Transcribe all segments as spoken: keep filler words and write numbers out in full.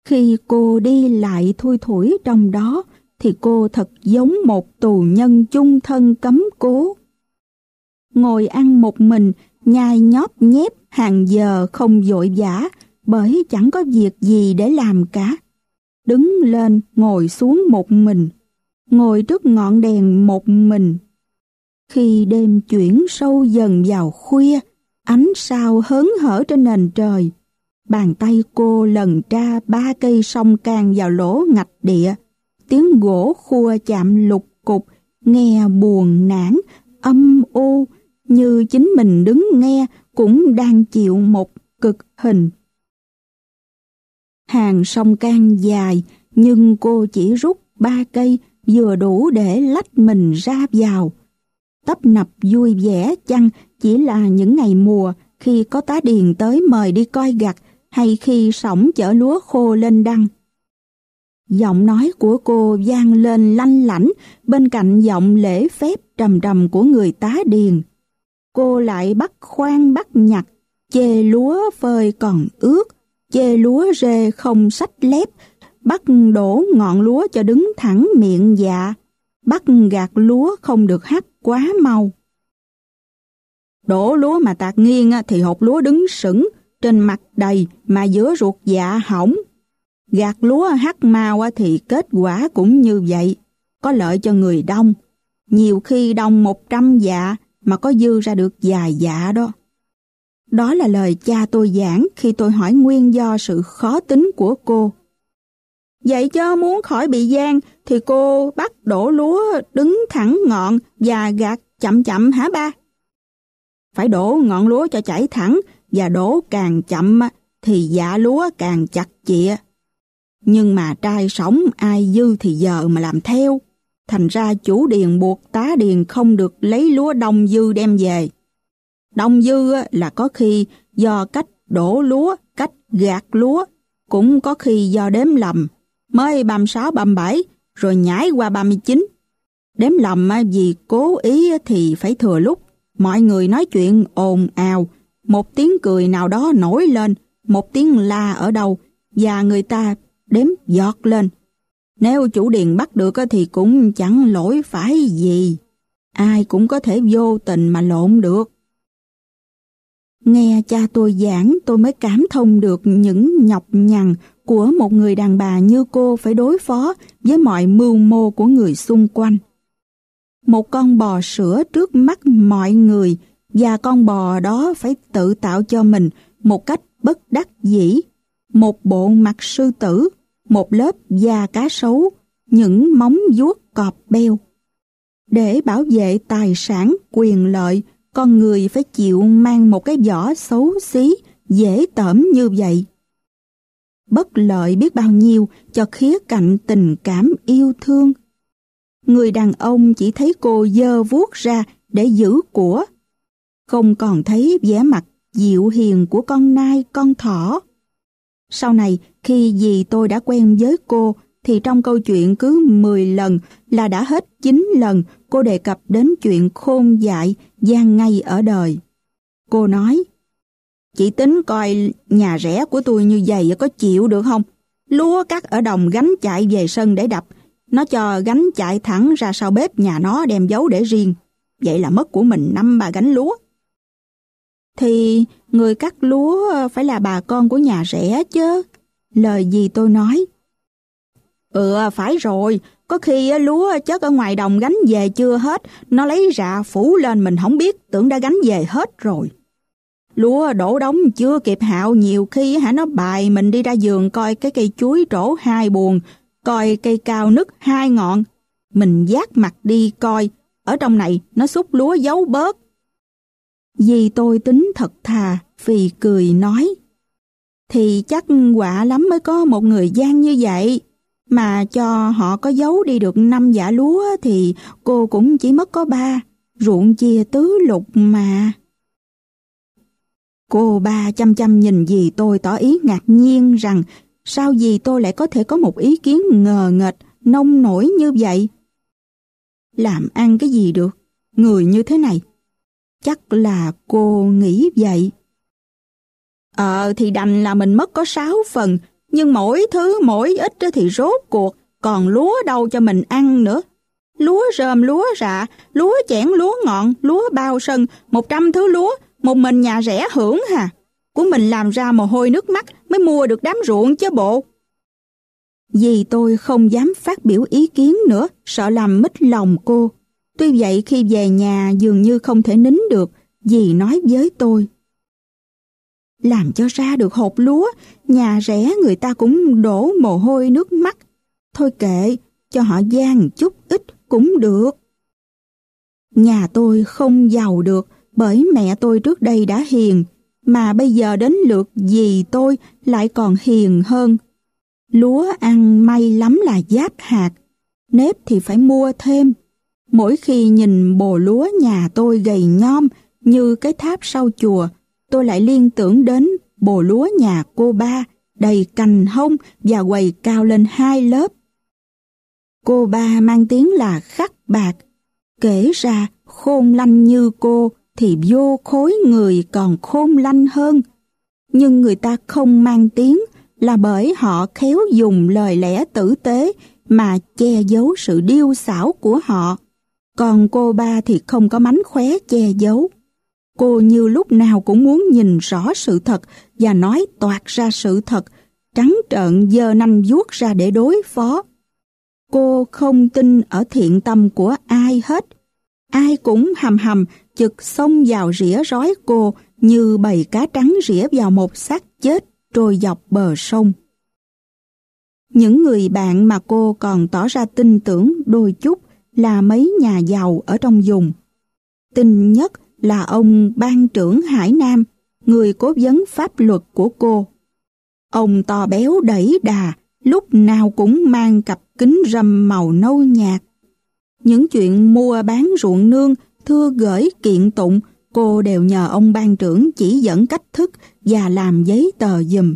Khi cô đi lại thui thủi trong đó, thì cô thật giống một tù nhân chung thân cấm cố. Ngồi ăn một mình, nhai nhóp nhép hàng giờ không vội vã, bởi chẳng có việc gì để làm cả. Đứng lên ngồi xuống một mình, ngồi trước ngọn đèn một mình. Khi đêm chuyển sâu dần vào khuya, ánh sao hớn hở trên nền trời, bàn tay cô lần tra ba cây song can vào lỗ ngạch địa, tiếng gỗ khua chạm lục cục, nghe buồn nản, âm u, như chính mình đứng nghe cũng đang chịu một cực hình. Hàng song can dài, nhưng cô chỉ rút ba cây vừa đủ để lách mình ra vào. Tấp nập vui vẻ chăng chỉ là những ngày mùa, khi có tá điền tới mời đi coi gặt, hay khi sổng chở lúa khô lên đăng. Giọng nói của cô vang lên lanh lảnh bên cạnh giọng lễ phép trầm trầm của người tá điền. Cô lại bắt khoan bắt nhặt, chê lúa phơi còn ướt, chê lúa rê không xách lép, bắt đổ ngọn lúa cho đứng thẳng miệng dạ, bắt gạt lúa không được hắt quá mau. Đổ lúa mà tạt nghiêng thì hột lúa đứng sững trên mặt đầy mà giữa ruột dạ hỏng. Gạt lúa hắt mau thì kết quả cũng như vậy, có lợi cho người đông. Nhiều khi đông một trăm dạ mà có dư ra được vài dạ đó. Đó là lời cha tôi giảng khi tôi hỏi nguyên do sự khó tính của cô. Vậy cho muốn khỏi bị gian thì cô bắt đổ lúa đứng thẳng ngọn và gạt chậm chậm hả ba? Phải đổ ngọn lúa cho chảy thẳng, và đổ càng chậm thì dạ lúa càng chặt chịa. Nhưng mà trai sống ai dư thì giờ mà làm theo. Thành ra chủ điền buộc tá điền không được lấy lúa đông dư đem về. Đông dư là có khi do cách đổ lúa, cách gạt lúa, cũng có khi do đếm lầm, mới ba mươi sáu, ba mươi bảy, rồi nhảy qua ba mươi chín. Đếm lầm vì cố ý thì phải thừa lúc, mọi người nói chuyện ồn ào, một tiếng cười nào đó nổi lên, một tiếng la ở đâu, và người ta đếm giọt lên. Nếu chủ điền bắt được thì cũng chẳng lỗi phải gì, ai cũng có thể vô tình mà lộn được. Nghe cha tôi giảng, tôi mới cảm thông được những nhọc nhằn của một người đàn bà như cô phải đối phó với mọi mưu mô của người xung quanh. Một con bò sữa trước mắt mọi người, và con bò đó phải tự tạo cho mình một cách bất đắc dĩ một bộ mặt sư tử, một lớp da cá sấu, những móng vuốt cọp beo. Để bảo vệ tài sản, quyền lợi, con người phải chịu mang một cái vỏ xấu xí, dễ tởm như vậy. Bất lợi biết bao nhiêu cho khía cạnh tình cảm yêu thương. Người đàn ông chỉ thấy cô giơ vuốt ra để giữ của, không còn thấy vẻ mặt dịu hiền của con nai con thỏ. Sau này, khi dì tôi đã quen với cô, thì trong câu chuyện cứ mười lần là đã hết chín lần cô đề cập đến chuyện khôn dại gian ngay ở đời. Cô nói, chị tính coi nhà rẻ của tôi như vậy có chịu được không? Lúa cắt ở đồng gánh chạy về sân để đập, nó cho gánh chạy thẳng ra sau bếp nhà nó đem giấu để riêng. Vậy là mất của mình năm ba gánh lúa. Thì người cắt lúa phải là bà con của nhà rẻ chứ. Lời dì tôi nói. Ừ, phải rồi, có khi lúa chất ở ngoài đồng gánh về chưa hết, nó lấy rạ phủ lên mình không biết, tưởng đã gánh về hết rồi. Lúa đổ đống chưa kịp hạo, nhiều khi hả nó bài mình đi ra vườn coi cái cây chuối trổ hai buồng, coi cây cao nứt hai ngọn. Mình vác mặt đi coi, ở trong này nó xúc lúa giấu bớt. Dì tôi tính thật thà, phì cười nói, thì chắc quả lắm mới có một người gian như vậy, mà cho họ có giấu đi được năm dạ lúa thì cô cũng chỉ mất có ba, ruộng chia tứ lục mà. Cô ba chăm chăm nhìn dì tôi tỏ ý ngạc nhiên rằng sao dì tôi lại có thể có một ý kiến ngờ nghệch, nông nổi như vậy. Làm ăn cái gì được, người như thế này. Chắc là cô nghĩ vậy. Ờ thì đành là mình mất có sáu phần, Nhưng mỗi thứ mỗi ít thì rốt cuộc còn lúa đâu cho mình ăn nữa. Lúa rơm, lúa rạ, lúa chẻn, lúa ngọn, lúa bao sân, một trăm thứ lúa, một mình nhà rẻ hưởng hà. Của mình làm ra mồ hôi nước mắt mới mua được đám ruộng chứ bộ. Dì tôi không dám phát biểu ý kiến nữa, sợ làm mít lòng cô. Tuy vậy khi về nhà dường như không thể nín được, dì nói với tôi: làm cho ra được hột lúa, nhà rẻ người ta cũng đổ mồ hôi nước mắt. Thôi kệ, cho họ gian chút ít cũng được. Nhà tôi không giàu được bởi mẹ tôi trước đây đã hiền, mà bây giờ đến lượt dì tôi lại còn hiền hơn. Lúa ăn may lắm là giáp hạt, nếp thì phải mua thêm. Mỗi khi nhìn bồ lúa nhà tôi gầy nhom như cái tháp sau chùa, tôi lại liên tưởng đến bồ lúa nhà cô ba, đầy cành hông và quầy cao lên hai lớp. Cô ba mang tiếng là Khắc Bạc. Kể ra khôn lanh như cô thì vô khối người còn khôn lanh hơn. Nhưng người ta không mang tiếng là bởi họ khéo dùng lời lẽ tử tế mà che giấu sự điêu xảo của họ. Còn cô ba thì không có mánh khóe che giấu. Cô như lúc nào cũng muốn nhìn rõ sự thật và nói toạc ra sự thật, trắng trợn giơ nanh vuốt ra để đối phó. Cô không tin ở thiện tâm của ai hết. Ai cũng hầm hầm chực xông vào rỉa rói cô như bầy cá trắng rỉa vào một xác chết trôi dọc bờ sông. Những người bạn mà cô còn tỏ ra tin tưởng đôi chút là mấy nhà giàu ở trong vùng. Tin nhất là ông ban trưởng Hải Nam, người cố vấn pháp luật của cô. Ông to béo đẩy đà, lúc nào cũng mang cặp kính râm màu nâu nhạt. Những chuyện mua bán ruộng nương, thưa gửi kiện tụng, cô đều nhờ ông ban trưởng chỉ dẫn cách thức và làm giấy tờ giùm.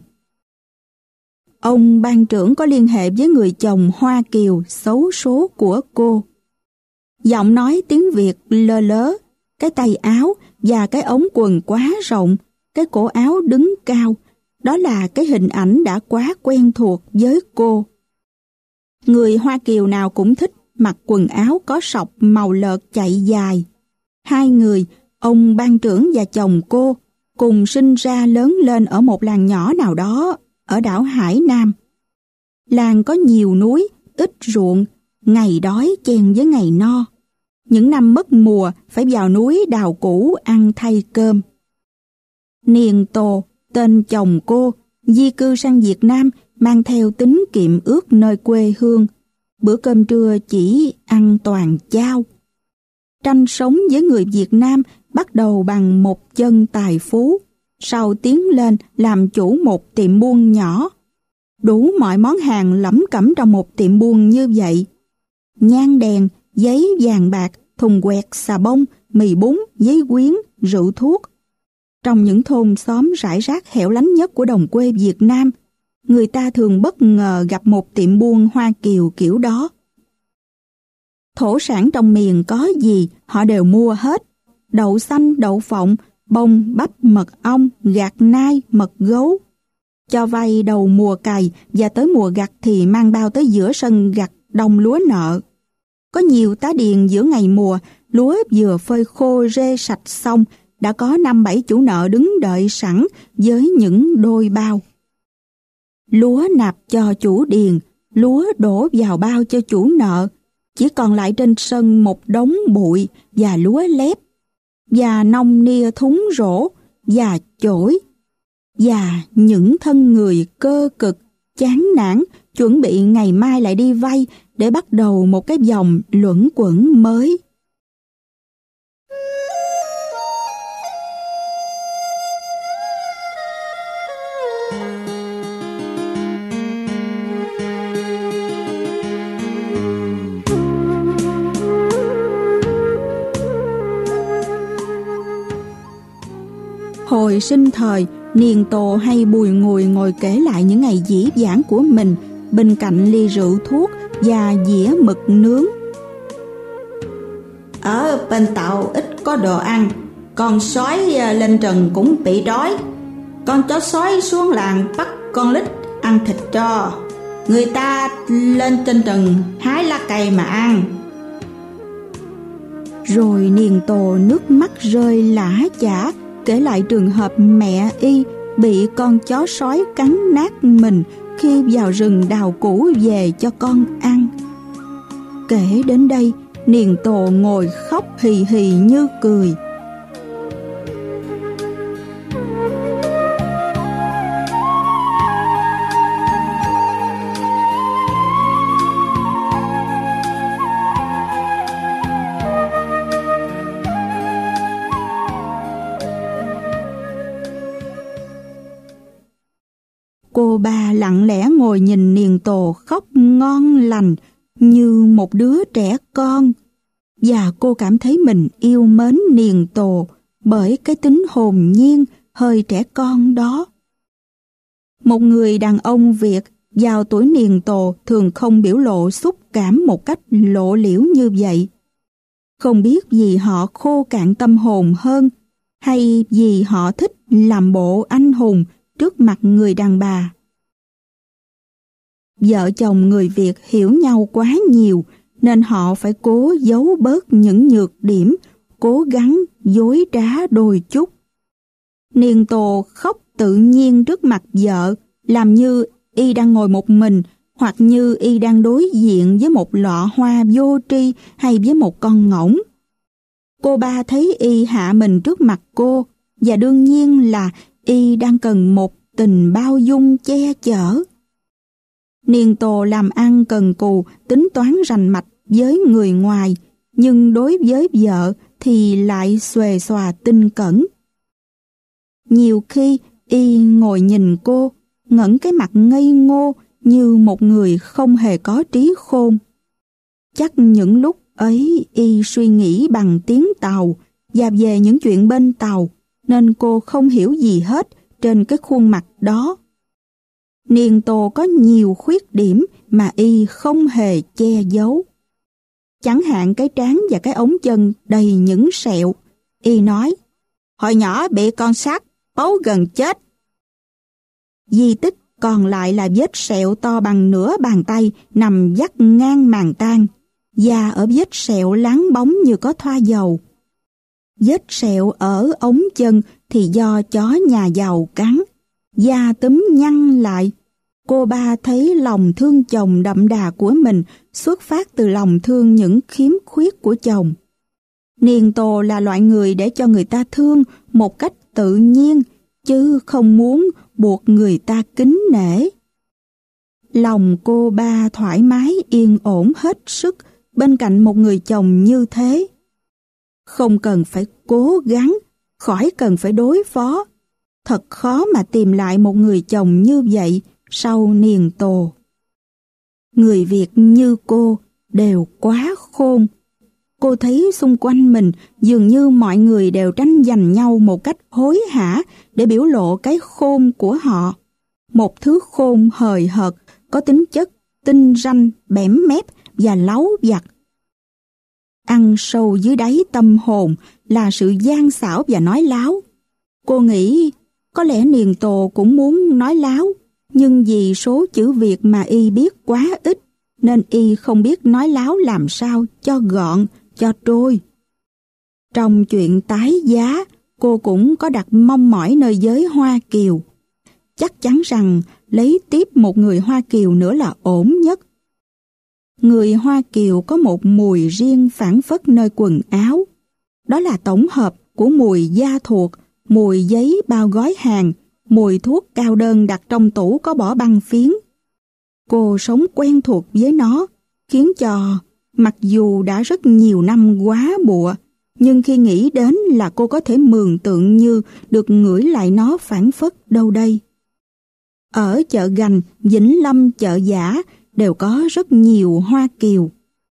Ông ban trưởng có liên hệ với người chồng Hoa Kiều xấu số của cô. Giọng nói tiếng Việt lơ lớ, cái tay áo và cái ống quần quá rộng, cái cổ áo đứng cao, đó là cái hình ảnh đã quá quen thuộc với cô. Người Hoa Kiều nào cũng thích mặc quần áo có sọc màu lợt chạy dài. Hai người, ông ban trưởng và chồng cô, cùng sinh ra lớn lên ở một làng nhỏ nào đó ở đảo Hải Nam. Làng có nhiều núi, ít ruộng, ngày đói chen với ngày no. Những năm mất mùa phải vào núi đào củ ăn thay cơm. Niền Tô, tên chồng cô, di cư sang Việt Nam mang theo tính kiệm ước nơi quê hương. Bữa cơm trưa chỉ ăn toàn chao. Tranh sống với người Việt Nam bắt đầu bằng một chân tài phú, sau tiến lên làm chủ một tiệm buôn nhỏ. Đủ mọi món hàng lẩm cẩm trong một tiệm buôn như vậy. Nhang đèn, giấy vàng bạc, thùng quẹt, xà bông, mì bún, giấy quyến, rượu thuốc. Trong những thôn xóm rải rác hẻo lánh nhất của đồng quê Việt Nam, người ta thường bất ngờ gặp một tiệm buôn Hoa Kiều kiểu đó. Thổ sản trong miền có gì họ đều mua hết. Đậu xanh, đậu phộng, bông, bắp, mật ong, gạt nai, mật gấu. Cho vay đầu mùa cày và tới mùa gặt thì mang bao tới giữa sân gặt đồng lúa nợ. Có nhiều tá điền giữa ngày mùa, lúa vừa phơi khô rê sạch xong, đã có năm bảy chủ nợ đứng đợi sẵn với những đôi bao. Lúa nạp cho chủ điền, lúa đổ vào bao cho chủ nợ, chỉ còn lại trên sân một đống bụi và lúa lép, và nông nia thúng rổ, và chổi, và những thân người cơ cực, chán nản, chuẩn bị ngày mai lại đi vay để bắt đầu một cái vòng luẩn quẩn mới. Hồi sinh thời, Niền Tô hay bùi ngùi ngồi kể lại những ngày dĩ vãng của mình bên cạnh ly rượu thuốc và dĩa mực nướng. Ở bên tàu ít có đồ ăn, con sói lên trần cũng bị đói. Con chó sói xuống làng bắt con lít ăn thịt trò. Người ta lên trên rừng hái lá cây mà ăn. Rồi Niền Tồ nước mắt rơi lã chã kể lại trường hợp mẹ y bị con chó sói cắn nát mình khi vào rừng đào củ về cho con ăn. Kể đến đây, Niền Tồ ngồi khóc hì hì như cười. Cô ba lặng lẽ ngồi nhìn Niền Tồ khóc ngon lành như một đứa trẻ con, và cô cảm thấy mình yêu mến Niền Tồ bởi cái tính hồn nhiên hơi trẻ con đó. Một người đàn ông Việt vào tuổi Niền Tồ thường không biểu lộ xúc cảm một cách lộ liễu như vậy. Không biết vì họ khô cạn tâm hồn hơn, hay vì họ thích làm bộ anh hùng trước mặt người đàn bà. Vợ chồng người Việt hiểu nhau quá nhiều nên họ phải cố giấu bớt những nhược điểm, cố gắng dối trá đôi chút. Niền Tồ khóc tự nhiên trước mặt vợ, làm như y đang ngồi một mình, hoặc như y đang đối diện với một lọ hoa vô tri hay với một con ngỗng. Cô ba thấy y hạ mình trước mặt cô, và đương nhiên là y đang cần một tình bao dung che chở. Niền Tồ làm ăn cần cù, tính toán rành mạch với người ngoài, nhưng đối với vợ thì lại xuề xòa tinh cẩn. Nhiều khi y ngồi nhìn cô, ngẩng cái mặt ngây ngô như một người không hề có trí khôn. Chắc những lúc ấy y suy nghĩ bằng tiếng Tàu và về những chuyện bên Tàu, nên cô không hiểu gì hết trên cái khuôn mặt đó. Niền Tồ có nhiều khuyết điểm mà y không hề che giấu. Chẳng hạn cái trán và cái ống chân đầy những sẹo. Y nói, hồi nhỏ bị con sắt bấu gần chết. Di tích còn lại là vết sẹo to bằng nửa bàn tay nằm vắt ngang màng tang. Da ở vết sẹo láng bóng như có thoa dầu. Vết sẹo ở ống chân thì do chó nhà giàu cắn. Da túm nhăn lại. Cô ba thấy lòng thương chồng đậm đà của mình xuất phát từ lòng thương những khiếm khuyết của chồng. Niền Tồ là loại người để cho người ta thương một cách tự nhiên, chứ không muốn buộc người ta kính nể. Lòng cô ba thoải mái yên ổn hết sức bên cạnh một người chồng như thế. Không cần phải cố gắng, khỏi cần phải đối phó. Thật khó mà tìm lại một người chồng như vậy sau Niền Tồ. Người Việt như cô đều quá khôn. Cô thấy xung quanh mình dường như mọi người đều tranh giành nhau một cách hối hả để biểu lộ cái khôn của họ. Một thứ khôn hời hợt, có tính chất tinh ranh, bẽm mép và láu vặt. Ăn sâu dưới đáy tâm hồn là sự gian xảo và nói láo. Cô nghĩ có lẽ Niền Tồ cũng muốn nói láo, nhưng vì số chữ Việt mà y biết quá ít, nên y không biết nói láo làm sao cho gọn, cho trôi. Trong chuyện tái giá, cô cũng có đặt mong mỏi nơi giới Hoa Kiều. Chắc chắn rằng lấy tiếp một người Hoa Kiều nữa là ổn nhất. Người Hoa Kiều có một mùi riêng phảng phất nơi quần áo. Đó là tổng hợp của mùi da thuộc, mùi giấy bao gói hàng, mùi thuốc cao đơn đặt trong tủ có bỏ băng phiến. Cô sống quen thuộc với nó, khiến cho, mặc dù đã rất nhiều năm quá bụa, nhưng khi nghĩ đến là cô có thể mường tượng như được ngửi lại nó phảng phất đâu đây. Ở chợ Gành, Vĩnh Lâm, chợ Giả đều có rất nhiều Hoa Kiều.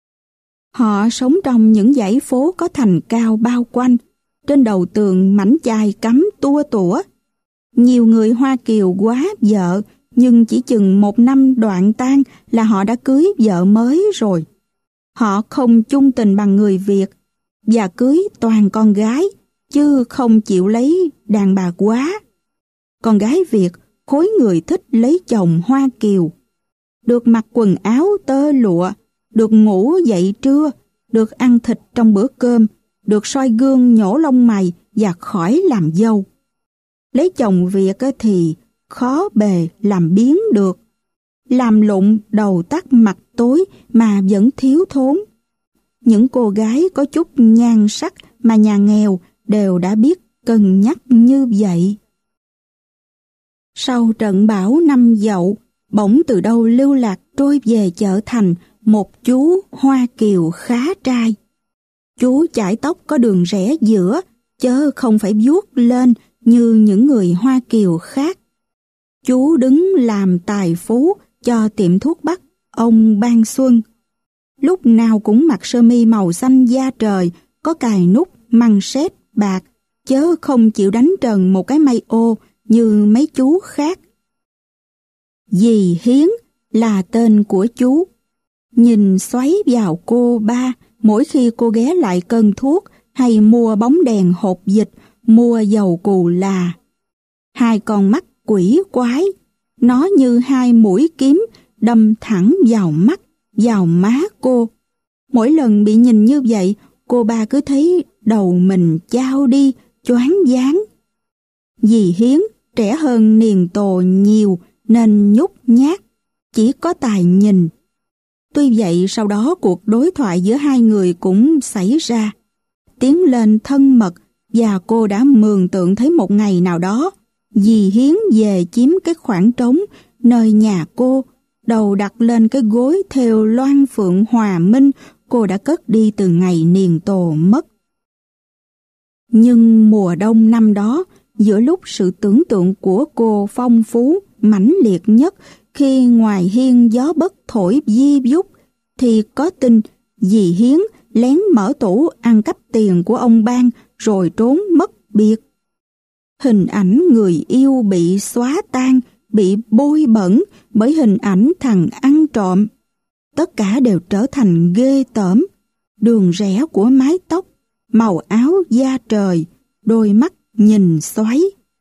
Họ sống trong những dãy phố có thành cao bao quanh, trên đầu tường mảnh chai cắm tua tủa. Nhiều người Hoa Kiều quá vợ, nhưng chỉ chừng một năm đoạn tang là họ đã cưới vợ mới rồi. Họ không chung tình bằng người Việt, và cưới toàn con gái, chứ không chịu lấy đàn bà quá. Con gái Việt khối người thích lấy chồng Hoa Kiều. Được mặc quần áo tơ lụa, được ngủ dậy trưa, được ăn thịt trong bữa cơm, được soi gương nhổ lông mày và khỏi làm dâu. Lấy chồng Việt thì khó bề làm biến được. Làm lụng đầu tắt mặt tối mà vẫn thiếu thốn. Những cô gái có chút nhan sắc mà nhà nghèo đều đã biết cân nhắc như vậy. Sau trận bão năm Dậu, bỗng từ đâu lưu lạc trôi về chợ thành một chú Hoa Kiều khá trai. Chú chải tóc có đường rẽ giữa, chớ không phải vuốt lên như những người Hoa Kiều khác. Chú đứng làm tài phú cho tiệm thuốc bắc ông Ban Xuân. Lúc nào cũng mặc sơ mi màu xanh da trời, có cài nút măng sét bạc, chớ không chịu đánh trần một cái may ô như mấy chú khác. Dì Hiến là tên của chú. Nhìn xoáy vào cô ba mỗi khi cô ghé lại cân thuốc hay mua bóng đèn hộp dịch, mua dầu cù là. Hai con mắt quỷ quái, nó như hai mũi kiếm đâm thẳng vào mắt, vào má cô. Mỗi lần bị nhìn như vậy, cô ba cứ thấy đầu mình chao đi, choáng váng. Dì Hiến trẻ hơn Niền Tồ nhiều nên nhút nhát, chỉ có tài nhìn. Tuy vậy sau đó cuộc đối thoại giữa hai người cũng xảy ra. Tiến lên thân mật và cô đã mường tượng thấy một ngày nào đó dì Hiến về chiếm cái khoảng trống nơi nhà cô, đầu đặt lên cái gối thêu loan phượng hòa minh cô đã cất đi từ ngày Niền Tồ mất. Nhưng mùa đông năm đó, giữa lúc sự tưởng tượng của cô phong phú, mãnh liệt nhất, khi ngoài hiên gió bất thổi vi vút, thì có tin dì Hiến lén mở tủ ăn cắp tiền của ông Ban rồi trốn mất biệt. Hình ảnh người yêu bị xóa tan, bị bôi bẩn bởi hình ảnh thằng ăn trộm. Tất cả đều trở thành ghê tởm. Đường rẽ của mái tóc, màu áo da trời, đôi mắt nhìn xoáy.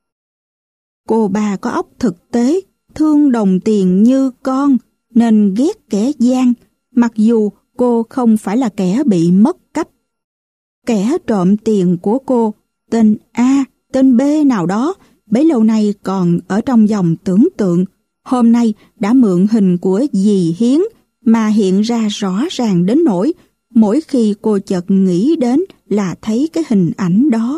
Cô bà có óc thực tế, thương đồng tiền như con, nên ghét kẻ gian, mặc dù cô không phải là kẻ bị mất cắp. Kẻ trộm tiền của cô, tên A, tên B nào đó, bấy lâu nay còn ở trong dòng tưởng tượng, hôm nay đã mượn hình của dì Hiến mà hiện ra rõ ràng đến nỗi mỗi khi cô chợt nghĩ đến là thấy cái hình ảnh đó.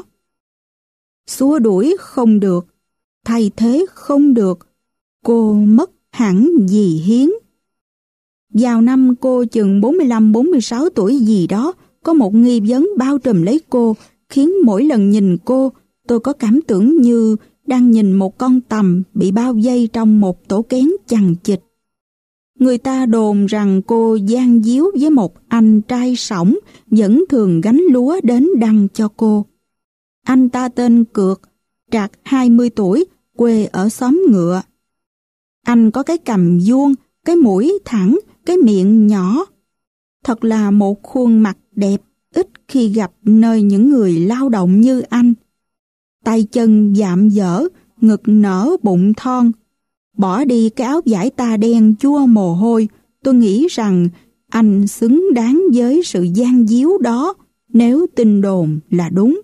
Xua đuổi không được, thay thế không được, cô mất hẳn dì Hiến. Vào năm cô chừng bốn mươi lăm bốn mươi sáu tuổi gì đó, có một nghi vấn bao trùm lấy cô, khiến mỗi lần nhìn cô, tôi có cảm tưởng như đang nhìn một con tằm bị bao vây trong một tổ kén chằng chịt. Người ta đồn rằng cô gian díu với một anh trai sỏng vẫn thường gánh lúa đến đăng cho cô. Anh ta tên Cược, trạc hai mươi tuổi, quê ở xóm Ngựa. Anh có cái cằm vuông, cái mũi thẳng, cái miệng nhỏ. Thật là một khuôn mặt đẹp, ít khi gặp nơi những người lao động như anh. Tay chân dạm dở, ngực nở bụng thon. Bỏ đi cái áo vải ta đen chua mồ hôi, tôi nghĩ rằng anh xứng đáng với sự gian díu đó, nếu tin đồn là đúng.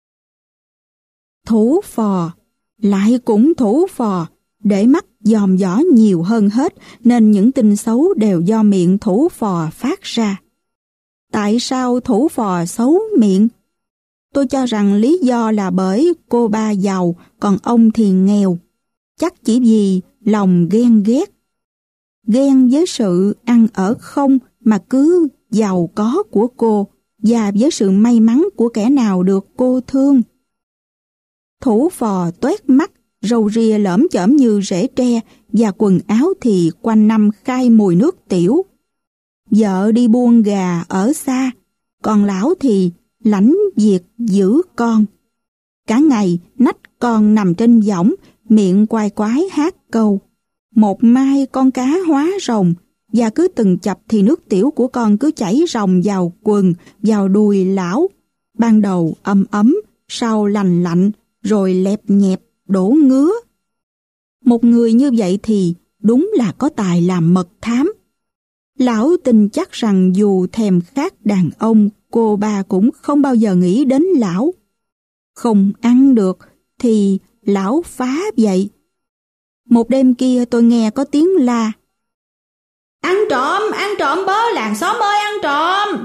Thủ phò, lại cũng thủ phò, để mắt dòm dõ nhiều hơn hết, nên những tin xấu đều do miệng thủ phò phát ra. Tại sao thủ phò xấu miệng? Tôi cho rằng lý do là bởi cô ba giàu, còn ông thì nghèo. Chắc chỉ vì lòng ghen ghét. Ghen với sự ăn ở không mà cứ giàu có của cô, và với sự may mắn của kẻ nào được cô thương. Thủ phò toét mắt, râu ria lởm chởm như rễ tre, và quần áo thì quanh năm khai mùi nước tiểu. Vợ đi buôn gà ở xa, còn lão thì lãnh việc giữ con. Cả ngày nách con nằm trên võng, miệng quai quái hát câu. Một mai con cá hóa rồng, và cứ từng chập thì nước tiểu của con cứ chảy ròng vào quần, vào đùi lão. Ban đầu ấm ấm, sau lành lạnh, rồi lẹp nhẹp, đổ ngứa. Một người như vậy thì đúng là có tài làm mật thám. Lão tin chắc rằng dù thèm khát đàn ông, cô ba cũng không bao giờ nghĩ đến lão. Không ăn được thì lão phá vậy. Một đêm kia tôi nghe có tiếng la: Ăn trộm, ăn trộm bớ, làng xóm ơi, ăn trộm.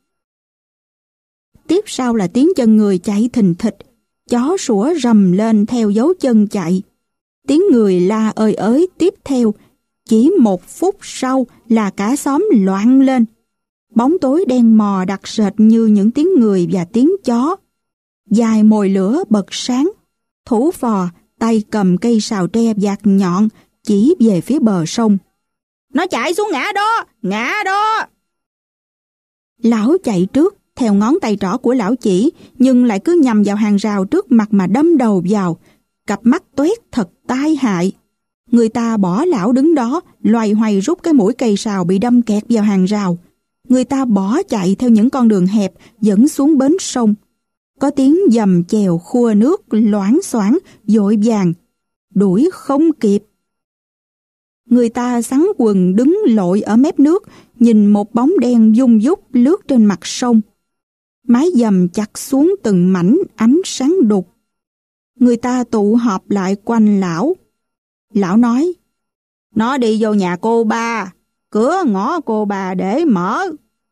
Tiếp sau là tiếng chân người chạy thình thịch, chó sủa rầm lên theo dấu chân chạy. Tiếng người la ơi ới tiếp theo. Chỉ một phút sau là cả xóm loạn lên. Bóng tối đen mò đặc sệt như những tiếng người và tiếng chó. Dài mồi lửa bật sáng. Thủ phò tay cầm cây sào tre vạt nhọn chỉ về phía bờ sông. Nó chạy xuống ngã đó, ngã đó. Lão chạy trước theo ngón tay trỏ của lão chỉ, nhưng lại cứ nhằm vào hàng rào trước mặt mà đâm đầu vào. Cặp mắt toét thật tai hại. Người ta bỏ lão đứng đó, loay hoay rút cái mũi cây sào bị đâm kẹt vào hàng rào. Người ta bỏ chạy theo những con đường hẹp dẫn xuống bến sông. Có tiếng dầm chèo khua nước loảng xoảng vội vàng, đuổi không kịp. Người ta xắn quần đứng lội ở mép nước, nhìn một bóng đen vung vút lướt trên mặt sông. Mái dầm chặt xuống từng mảnh ánh sáng đục. Người ta tụ họp lại quanh lão. Lão nói: Nó đi vô nhà cô ba, cửa ngõ cô bà để mở.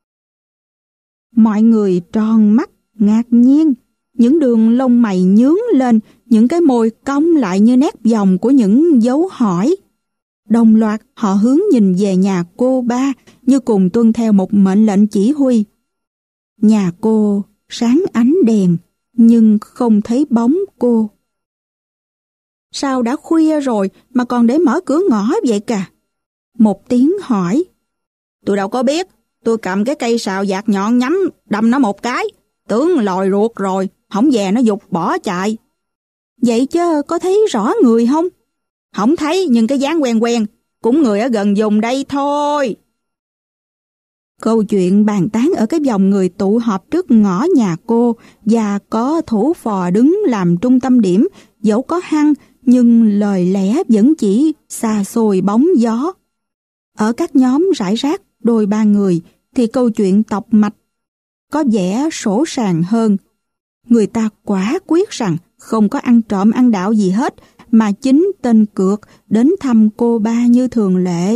Mọi người tròn mắt ngạc nhiên, những đường lông mày nhướng lên, những cái môi cong lại như nét vòng của những dấu hỏi. Đồng loạt họ hướng nhìn về nhà cô ba như cùng tuân theo một mệnh lệnh chỉ huy. Nhà cô sáng ánh đèn, nhưng không thấy bóng cô. Sao đã khuya rồi mà còn để mở cửa ngõ vậy cả? Một tiếng hỏi. Tôi đâu có biết, tôi cầm cái cây sào dạt nhọn nhắm đâm nó một cái, tưởng lòi ruột rồi, hổng về nó giục bỏ chạy. Vậy chứ có thấy rõ người không? Không thấy, nhưng cái dáng quen quen, cũng người ở gần vùng đây thôi. Câu chuyện bàn tán ở cái vòng người tụ họp trước ngõ nhà cô và có thủ phò đứng làm trung tâm điểm, dẫu có hăng nhưng lời lẽ vẫn chỉ xa xôi bóng gió. Ở các nhóm rải rác đôi ba người thì câu chuyện tọc mạch, có vẻ sổ sàng hơn. Người ta quả quyết rằng không có ăn trộm ăn đạo gì hết, mà chính tên cược đến thăm cô ba như thường lệ.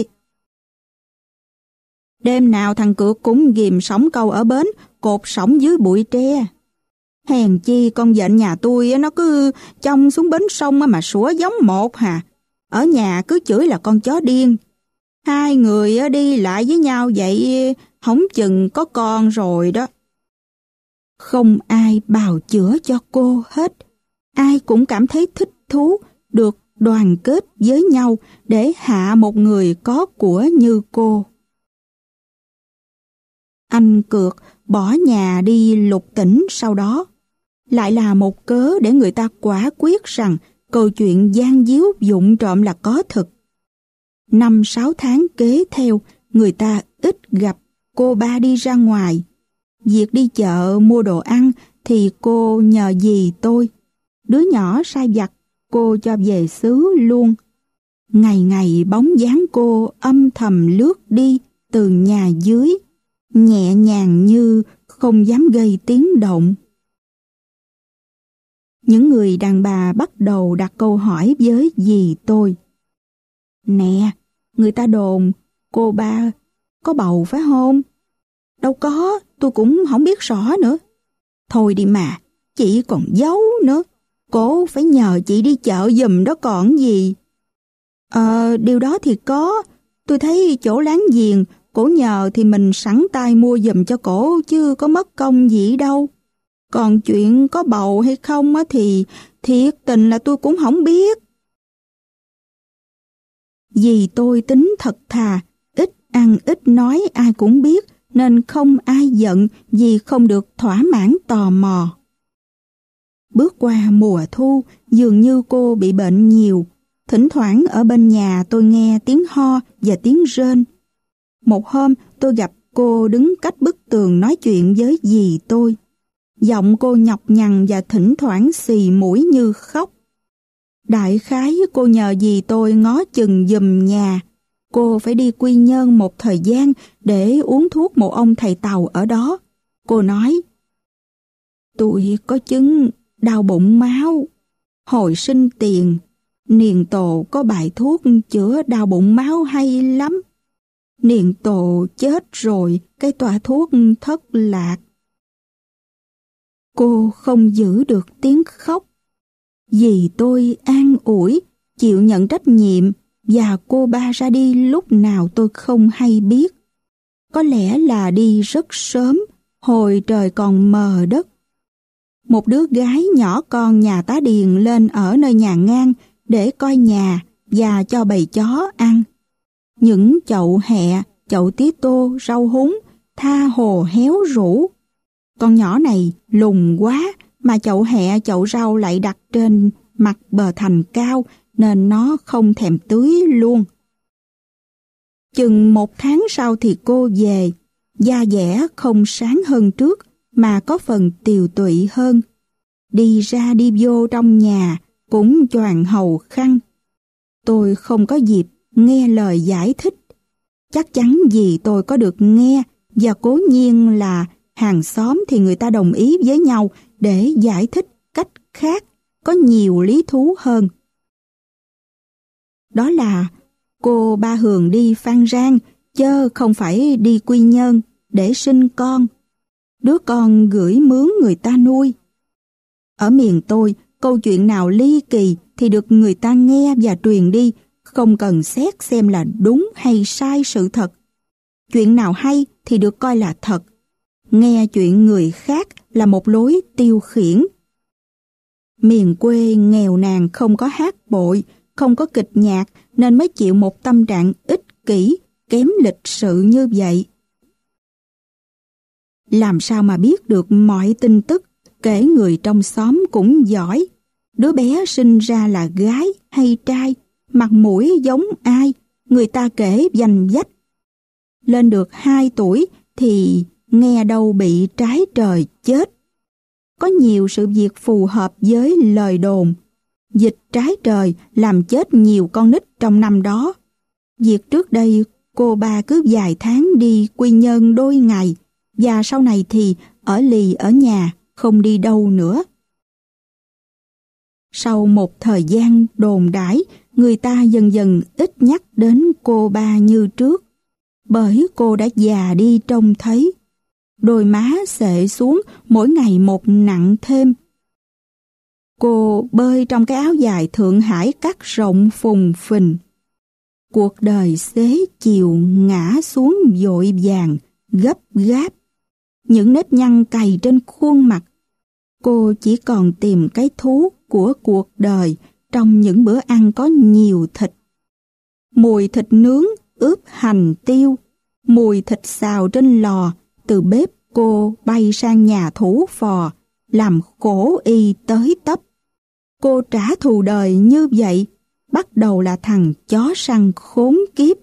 Đêm nào thằng cược cũng ghìm sóng câu ở bến, cột sóng dưới bụi tre. Hèn chi con vện nhà tôi nó cứ trông xuống bến sông mà sủa giống một hà. Ở nhà cứ chửi là con chó điên. Hai người đi lại với nhau vậy hổng chừng có con rồi đó. Không ai bào chữa cho cô hết. Ai cũng cảm thấy thích thú được đoàn kết với nhau để hạ một người có của như cô. Anh cược bỏ nhà đi lục tỉnh sau đó. Lại là một cớ để người ta quả quyết rằng câu chuyện gian díu vụng trộm là có thực. Năm sáu tháng kế theo, người ta ít gặp cô ba đi ra ngoài. Việc đi chợ mua đồ ăn thì cô nhờ dì tôi. Đứa nhỏ sai vặt cô cho về xứ luôn. Ngày ngày bóng dáng cô âm thầm lướt đi từ nhà dưới, nhẹ nhàng như không dám gây tiếng động. Những người đàn bà bắt đầu đặt câu hỏi với dì tôi. Nè, người ta đồn cô ba có bầu phải không? Đâu có, tôi cũng không biết rõ nữa. Thôi đi mà, chị còn giấu nữa. Cô phải nhờ chị đi chợ giùm đó còn gì. Ờ, điều đó thì có. Tôi thấy chỗ láng giềng, cổ nhờ thì mình sẵn tay mua giùm cho cổ chứ có mất công gì đâu. Còn chuyện có bầu hay không á thì thiệt tình là tôi cũng không biết. Vì tôi tính thật thà, ít ăn ít nói ai cũng biết, nên không ai giận vì không được thỏa mãn tò mò. Bước qua mùa thu, dường như cô bị bệnh nhiều. Thỉnh thoảng ở bên nhà tôi nghe tiếng ho và tiếng rên. Một hôm tôi gặp cô đứng cách bức tường nói chuyện với dì tôi. Giọng cô nhọc nhằn và thỉnh thoảng xì mũi như khóc. Đại khái cô nhờ dì tôi ngó chừng giùm nhà. Cô phải đi Quy Nhơn một thời gian để uống thuốc một ông thầy Tàu ở đó. Cô nói, tôi có chứng đau bụng máu, hồi sinh tiền, Niền Tổ có bài thuốc chữa đau bụng máu hay lắm. Niền Tổ chết rồi, cái toa thuốc thất lạc. Cô không giữ được tiếng khóc. Dì tôi an ủi, chịu nhận trách nhiệm, và cô ba ra đi lúc nào tôi không hay biết. Có lẽ là đi rất sớm, hồi trời còn mờ đất. Một đứa gái nhỏ con nhà tá Điền lên ở nơi nhà ngang để coi nhà và cho bầy chó ăn. Những chậu hẹ, chậu tía tô, rau húng, tha hồ héo rũ. Con nhỏ này lùn quá, mà chậu hẹ, chậu rau lại đặt trên mặt bờ thành cao, nên nó không thèm tưới luôn. Chừng một tháng sau thì cô về, da dẻ không sáng hơn trước, mà có phần tiều tụy hơn. Đi ra đi vô trong nhà, cũng choàng hầu khăn. Tôi không có dịp nghe lời giải thích. Chắc chắn gì tôi có được nghe, và cố nhiên là hàng xóm thì người ta đồng ý với nhau để giải thích cách khác, có nhiều lý thú hơn. Đó là cô ba Hường đi Phan Rang, chớ không phải đi Quy Nhơn để sinh con. Đứa con gửi mướn người ta nuôi. Ở miền tôi, câu chuyện nào ly kỳ thì được người ta nghe và truyền đi, không cần xét xem là đúng hay sai sự thật. Chuyện nào hay thì được coi là thật. Nghe chuyện người khác là một lối tiêu khiển. Miền quê nghèo nàn không có hát bội, không có kịch nhạc, nên mới chịu một tâm trạng ích kỷ, kém lịch sự như vậy. Làm sao mà biết được mọi tin tức, kể người trong xóm cũng giỏi. Đứa bé sinh ra là gái hay trai, mặt mũi giống ai, người ta kể vành vách. Lên được hai tuổi thì nghe đâu bị trái trời chết. Có nhiều sự việc phù hợp với lời đồn. Dịch trái trời làm chết nhiều con nít trong năm đó. Việc trước đây cô ba cứ vài tháng đi Quy Nhơn đôi ngày, và sau này thì ở lì ở nhà, không đi đâu nữa. Sau một thời gian đồn đãi, người ta dần dần ít nhắc đến cô ba như trước, bởi cô đã già đi trông thấy. Đôi má xệ xuống, mỗi ngày một nặng thêm. Cô bơi trong cái áo dài Thượng Hải cắt rộng phùng phình. Cuộc đời xế chiều ngã xuống vội vàng, gấp gáp. Những nếp nhăn cày trên khuôn mặt. Cô chỉ còn tìm cái thú của cuộc đời trong những bữa ăn có nhiều thịt. Mùi thịt nướng ướp hành tiêu, mùi thịt xào trên lò từ bếp cô bay sang nhà thủ phò, làm khổ y tới tấp. Cô trả thù đời như vậy, bắt đầu là thằng chó săn khốn kiếp.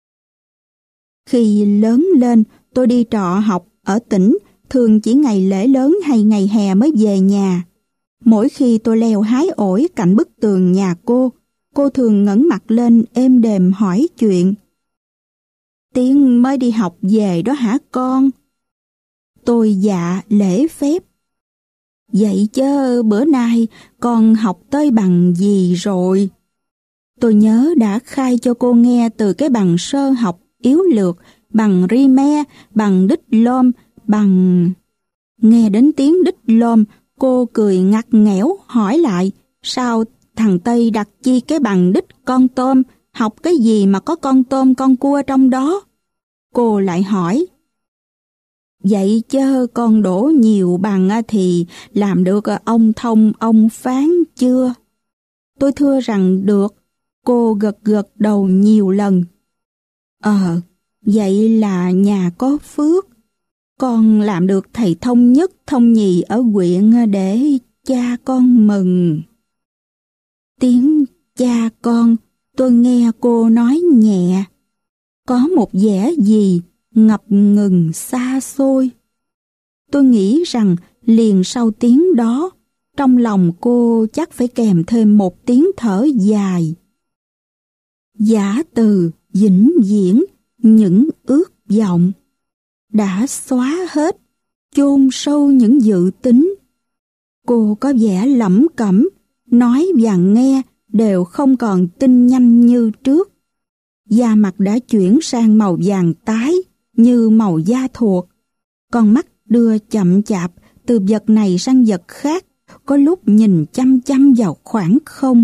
Khi lớn lên, tôi đi trọ học ở tỉnh, thường chỉ ngày lễ lớn hay ngày hè mới về nhà. Mỗi khi tôi leo hái ổi cạnh bức tường nhà cô, cô thường ngẩng mặt lên êm đềm hỏi chuyện. Tiến mới đi học về đó hả con? Tôi dạ lễ phép. Vậy chứ bữa nay con học tới bằng gì rồi? Tôi nhớ đã khai cho cô nghe từ cái bằng sơ học yếu lược, bằng rime, bằng đích lôm, bằng... Nghe đến tiếng đích lôm, cô cười ngặt nghẽo hỏi lại, sao thằng Tây đặt chi cái bằng đích con tôm, học cái gì mà có con tôm con cua trong đó? Cô lại hỏi, vậy chứ con đổ nhiều bằng thì làm được ông thông ông phán chưa? Tôi thưa rằng được. Cô gật gật đầu nhiều lần. Ờ, vậy là nhà có phước. Con làm được thầy thông nhất thông nhì ở huyện để cha con mừng. Tiếng cha con tôi nghe cô nói nhẹ, có một vẻ gì ngập ngừng xa xôi. Tôi nghĩ rằng liền sau tiếng đó, Trong lòng cô chắc phải kèm thêm một tiếng thở dài. Giả từ vĩnh viễn những ước vọng, đã xóa hết, chôn sâu những dự tính. Cô có vẻ lẩm cẩm, nói và nghe đều không còn tinh nhanh như trước. Da mặt đã chuyển sang màu vàng tái như màu da thuộc. Con mắt đưa chậm chạp từ vật này sang vật khác, có lúc nhìn chăm chăm vào khoảng không.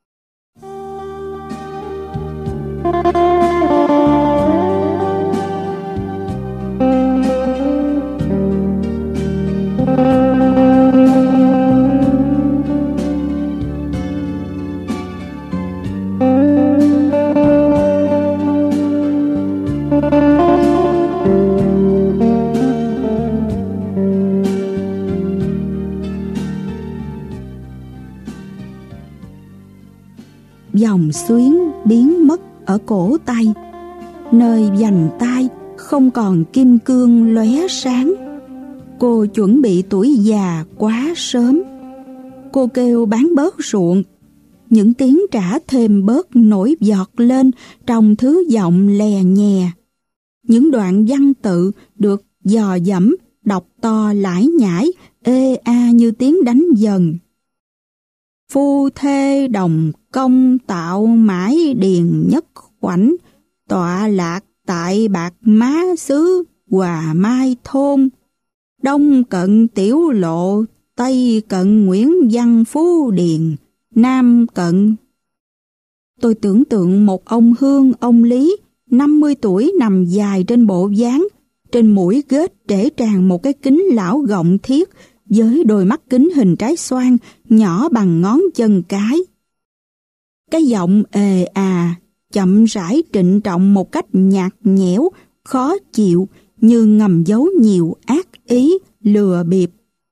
Vòng xuyến biến mất ở cổ tay, nơi vành tai không còn kim cương lóe sáng. Cô chuẩn bị tuổi già quá sớm. Cô kêu bán bớt ruộng. Những tiếng trả thêm bớt nổi giọt lên trong thứ giọng lè nhè. Những đoạn văn tự được dò dẫm, đọc to lải nhải, ê a như tiếng đánh dần. Phu thê đồng công tạo mãi điền nhất khoảnh, tọa lạc tại Bạc Má xứ Hòa Mai thôn. Đông cận Tiểu Lộ, Tây cận Nguyễn Văn Phú Điền, Nam cận. Tôi tưởng tượng một ông Hương, ông Lý, năm mươi tuổi nằm dài trên bộ ván, trên mũi ghét để tràn một cái kính lão gọng thiết, với đôi mắt kính hình trái xoan, nhỏ bằng ngón chân cái. Cái giọng ề à, chậm rãi trịnh trọng một cách nhạt nhẽo, khó chịu, như ngầm giấu nhiều ác ý, lừa bịp.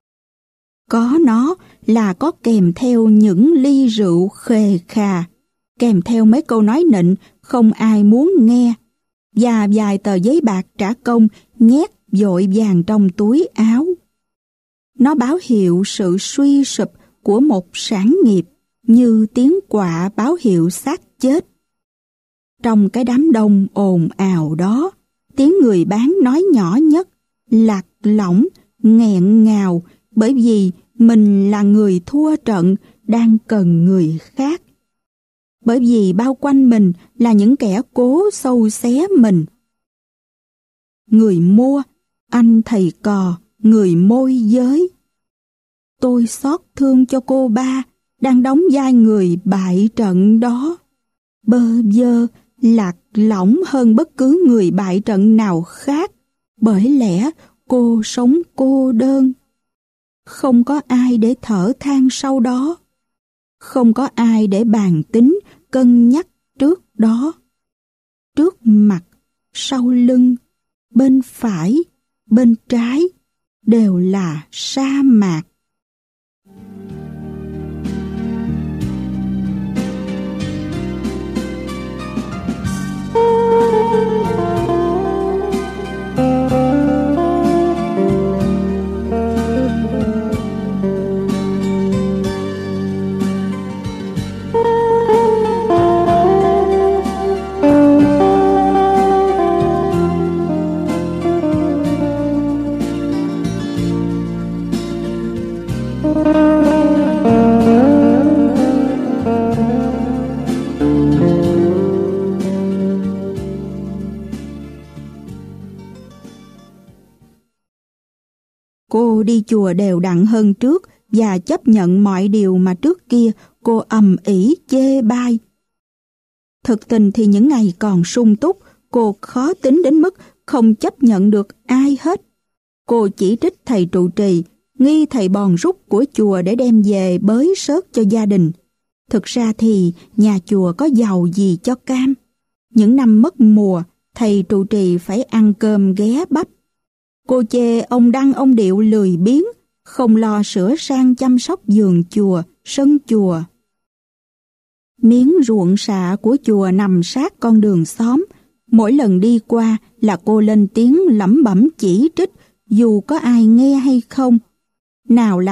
Có nó là có kèm theo những ly rượu khề khà, kèm theo mấy câu nói nịnh không ai muốn nghe, và vài tờ giấy bạc trả công nhét vội vàng trong túi áo. Nó báo hiệu sự suy sụp của một sản nghiệp, như tiếng quạ báo hiệu xác chết. Trong cái đám đông ồn ào đó, tiếng người bán nói nhỏ nhất, lạc lõng, nghẹn ngào, bởi vì mình là người thua trận đang cần người khác. Bởi vì bao quanh mình là những kẻ cố xâu xé mình. Người mua, anh thầy cò, người môi giới. Tôi xót thương cho cô ba đang đóng vai người bại trận đó. Bơ vơ, lạc lõng hơn bất cứ người bại trận nào khác, bởi lẽ cô sống cô đơn. Không có ai để thở than sau đó. Không có ai để bàn tính, cân nhắc trước đó. Trước mặt, sau lưng, bên phải, bên trái đều là sa mạc. Cô đi chùa đều đặn hơn trước và chấp nhận mọi điều mà trước kia cô ầm ĩ chê bai. Thực tình thì những ngày còn sung túc, cô khó tính đến mức không chấp nhận được ai hết. Cô chỉ trích thầy trụ trì, nghi thầy bòn rút của chùa để đem về bới xớt cho gia đình. Thực ra thì nhà chùa có giàu gì cho cam. Những năm mất mùa, thầy trụ trì phải ăn cơm ghé bắp. Cô chê ông Đăng ông Điệu lười biếng, không lo sửa sang chăm sóc vườn chùa, sân chùa. Miếng ruộng sạ của chùa nằm sát con đường xóm. Mỗi lần đi qua là cô lên tiếng lẩm bẩm chỉ trích, dù có ai nghe hay không. Nào là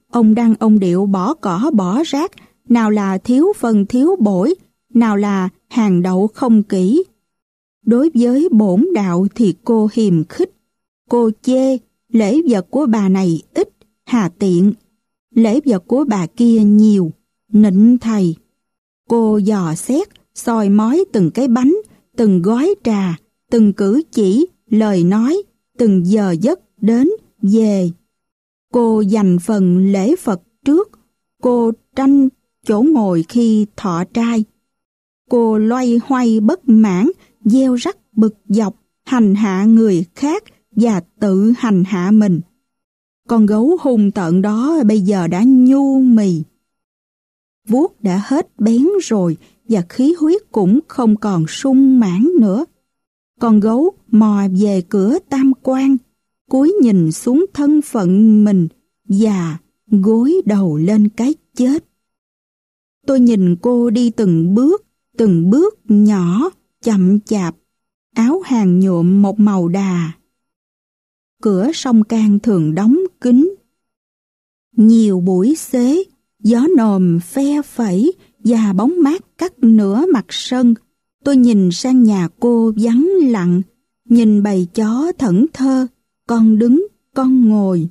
Ông đăng ông điệu bỏ cỏ bỏ rác, nào là thiếu phần thiếu bổi, nào là hàng đậu không kỹ. Đối với bổn đạo thì cô hiềm khích, cô chê lễ vật của bà này ít, hà tiện, lễ vật của bà kia nhiều, nịnh thầy. Cô dò xét, soi mói từng cái bánh, từng gói trà, từng cử chỉ, lời nói, từng giờ giấc đến, về. Cô dành phần lễ Phật trước, cô tranh chỗ ngồi khi thọ trai. Cô loay hoay bất mãn, gieo rắc bực dọc, hành hạ người khác và tự hành hạ mình. Con gấu hung tợn đó bây giờ đã nhu mì. Vuốt đã hết bén rồi và khí huyết cũng không còn sung mãn nữa. Con gấu mò về cửa tam quan, cúi nhìn xuống thân phận mình và gối đầu lên cái chết. Tôi nhìn cô đi từng bước, từng bước nhỏ, chậm chạp, áo hàng nhuộm một màu đà. Cửa sông can thường đóng kín. Nhiều buổi xế, gió nồm phe phẩy và bóng mát cắt nửa mặt sân. Tôi nhìn sang nhà cô vắng lặng, nhìn bầy chó thẫn thơ, con đứng, con ngồi.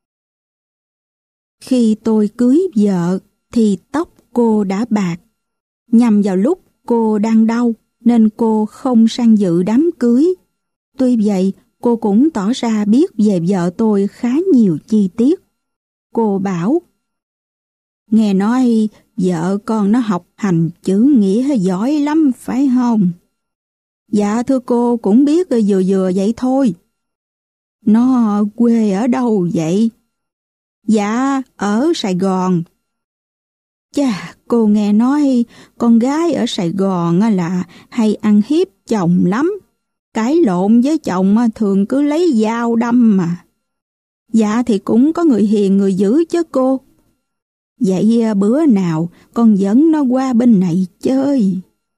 Khi tôi cưới vợ thì tóc cô đã bạc. Nhằm vào lúc cô đang đau nên cô không sang dự đám cưới. Tuy vậy, cô cũng tỏ ra biết về vợ tôi khá nhiều chi tiết. Cô bảo, nghe nói vợ con nó học hành chữ nghĩa giỏi lắm phải không? Dạ thưa cô, cũng biết vừa vừa vậy thôi. Nó quê ở đâu vậy? Dạ ở Sài Gòn. Chà, cô nghe nói con gái ở Sài Gòn là hay ăn hiếp chồng lắm. Cãi lộn với chồng thường cứ lấy dao đâm mà. Dạ thì cũng có người hiền người dữ chứ cô. Vậy bữa nào con dẫn nó qua bên này chơi.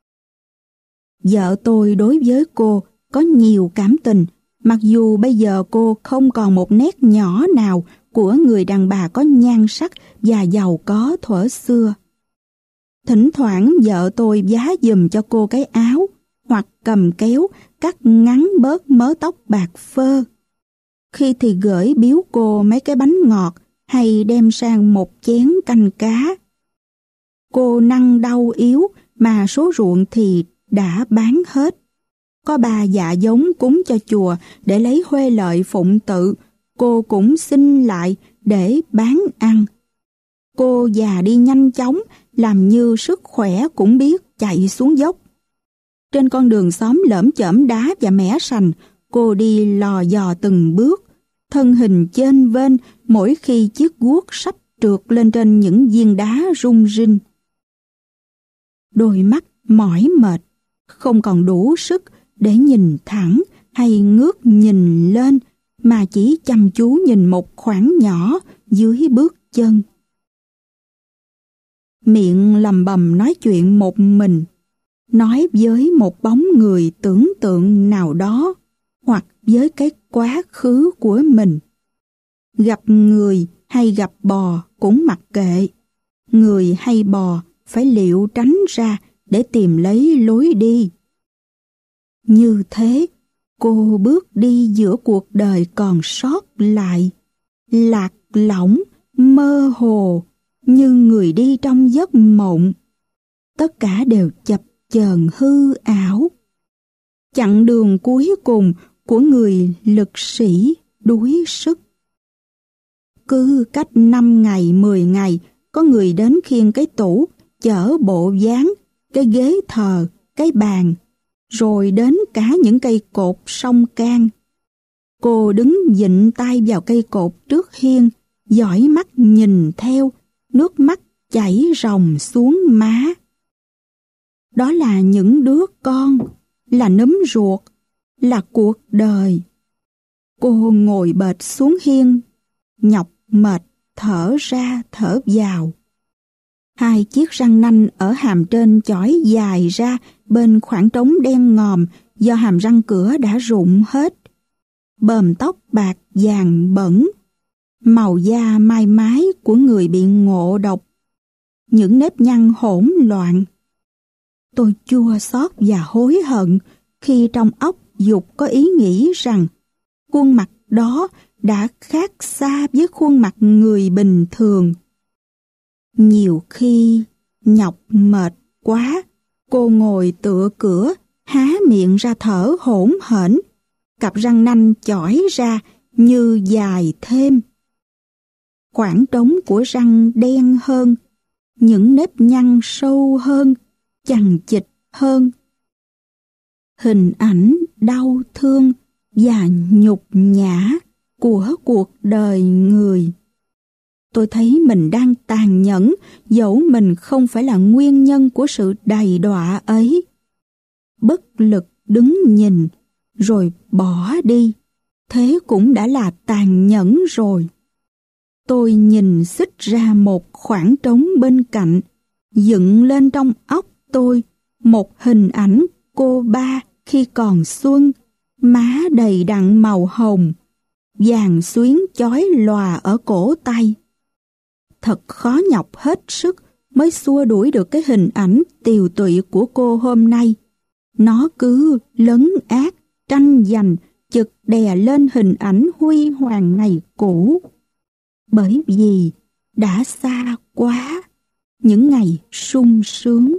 Vợ tôi đối với cô có nhiều cảm tình, mặc dù bây giờ cô không còn một nét nhỏ nào của người đàn bà có nhan sắc và giàu có thuở xưa. Thỉnh thoảng vợ tôi vá giùm cho cô cái áo, hoặc cầm kéo cắt ngắn bớt mớ tóc bạc phơ. Khi thì gửi biếu cô mấy cái bánh ngọt hay đem sang một chén canh cá. Cô năng đau yếu mà số ruộng thì đã bán hết. Có bà dạ giống cúng cho chùa để lấy huê lợi phụng tự, cô cũng xin lại để bán ăn. Cô già đi nhanh chóng, làm như sức khỏe cũng biết chạy xuống dốc. Trên con đường xóm lởm chởm đá và mẻ sành, cô đi lò dò từng bước, thân hình chênh vênh mỗi khi chiếc guốc sắp trượt lên trên những viên đá rung rinh. Đôi mắt mỏi mệt, không còn đủ sức để nhìn thẳng hay ngước nhìn lên, mà chỉ chăm chú nhìn một khoảng nhỏ dưới bước chân. Miệng lầm bầm nói chuyện một mình, nói với một bóng người tưởng tượng nào đó, hoặc với cái quá khứ của mình. Gặp người hay gặp bò cũng mặc kệ, người hay bò phải liệu tránh ra để tìm lấy lối đi. Như thế, cô bước đi giữa cuộc đời còn sót lại, lạc lõng, mơ hồ, như người đi trong giấc mộng. Tất cả đều chập chờn hư ảo. Chặng đường cuối cùng của người lực sĩ đuối sức. Cứ cách năm ngày, mười ngày, có người đến khiêng cái tủ, chở bộ ván, cái ghế thờ, cái bàn, rồi đến cả những cây cột song can. Cô đứng vịn tay vào cây cột trước hiên, dõi mắt nhìn theo, nước mắt chảy ròng xuống má. Đó là những đứa con, là núm ruột, là cuộc đời. Cô ngồi bệt xuống hiên, nhọc mệt thở ra thở vào. Hai chiếc răng nanh ở hàm trên chỏi dài ra bên khoảng trống đen ngòm do hàm răng cửa đã rụng hết. Bờm tóc bạc vàng bẩn. màu da mai mái của người bị ngộ độc, những nếp nhăn hỗn loạn. Tôi chua xót và hối hận khi trong óc dục có ý nghĩ rằng khuôn mặt đó đã khác xa với khuôn mặt người bình thường. Nhiều khi nhọc mệt quá, cô ngồi tựa cửa, há miệng ra thở hổn hển, cặp răng nanh chỏi ra như dài thêm. Khoảng trống của răng đen hơn, những nếp nhăn sâu hơn, chằng chịt hơn. Hình ảnh đau thương và nhục nhã của cuộc đời người. Tôi thấy mình đang tàn nhẫn, dẫu mình không phải là nguyên nhân của sự đầy đọa ấy. Bất lực đứng nhìn, rồi bỏ đi, thế cũng đã là tàn nhẫn rồi. Tôi nhìn xích ra một khoảng trống bên cạnh, dựng lên trong óc tôi một hình ảnh cô ba khi còn xuân, má đầy đặn màu hồng, vàng xuyến chói lòa ở cổ tay. Thật khó nhọc hết sức mới xua đuổi được cái hình ảnh tiều tụy của cô hôm nay. Nó cứ lấn át, tranh giành, chực đè lên hình ảnh huy hoàng ngày cũ. Bởi vì đã xa quá những ngày sung sướng.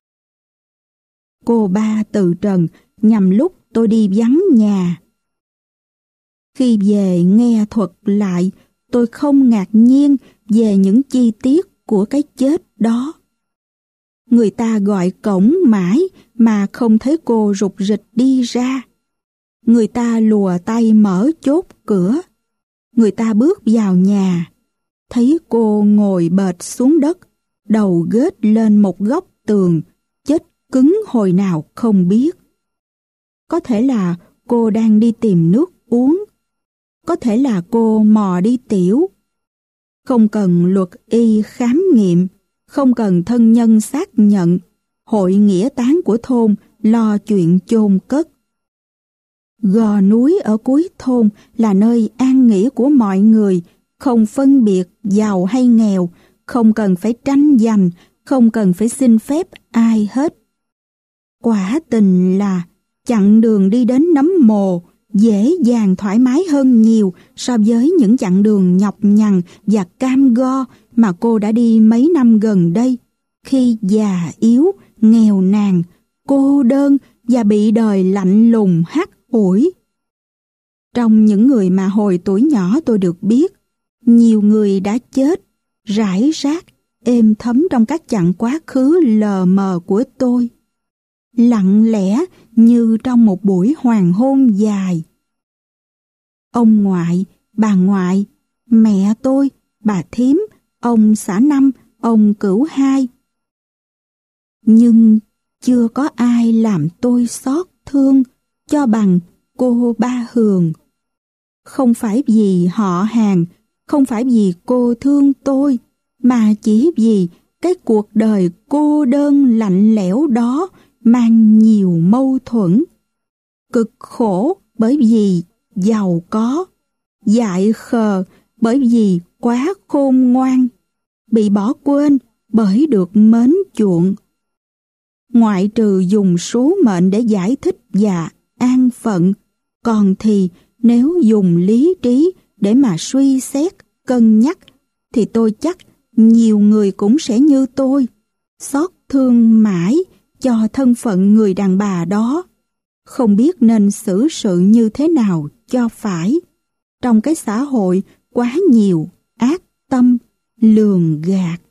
Cô ba từ trần nhằm lúc tôi đi vắng nhà. Khi về nghe thuật lại, tôi không ngạc nhiên về những chi tiết của cái chết đó. Người ta gọi cổng mãi mà không thấy cô rục rịch đi ra. Người ta lùa tay mở chốt cửa. Người ta bước vào nhà, thấy cô ngồi bệt xuống đất, đầu ghết lên một góc tường, chết cứng hồi nào không biết. Có thể là cô đang đi tìm nước uống. Có thể là cô mò đi tiểu. Không cần luật y khám nghiệm, không cần thân nhân xác nhận, hội nghĩa táng của thôn lo chuyện chôn cất. Gò núi ở cuối thôn là nơi an nghỉ của mọi người, không phân biệt giàu hay nghèo, không cần phải tranh giành, không cần phải xin phép ai hết. Quả tình là chặng đường đi đến nấm mồ dễ dàng thoải mái hơn nhiều so với những chặng đường nhọc nhằn và cam go mà cô đã đi mấy năm gần đây, khi già yếu, nghèo nàn, cô đơn và bị đời lạnh lùng hắt hủi. Trong những người mà hồi tuổi nhỏ tôi được biết, nhiều người đã chết, rải rác, êm thấm trong các chặng quá khứ lờ mờ của tôi. Lặng lẽ như trong một buổi hoàng hôn dài. Ông ngoại, bà ngoại, mẹ tôi, bà thím, ông xã năm, ông cửu hai. Nhưng chưa có ai làm tôi xót thương cho bằng cô ba Hường. Không phải vì họ hàng, không phải vì cô thương tôi, mà chỉ vì cái cuộc đời cô đơn lạnh lẽo đó mang nhiều mâu thuẫn. Cực khổ bởi vì giàu có, dại khờ bởi vì quá khôn ngoan, bị bỏ quên bởi được mến chuộng. Ngoại trừ dùng số mệnh để giải thích và an phận, còn thì nếu dùng lý trí để mà suy xét, cân nhắc, thì tôi chắc nhiều người cũng sẽ như tôi, xót thương mãi cho thân phận người đàn bà đó, không biết nên xử sự như thế nào cho phải. Trong cái xã hội quá nhiều ác tâm, lường gạt.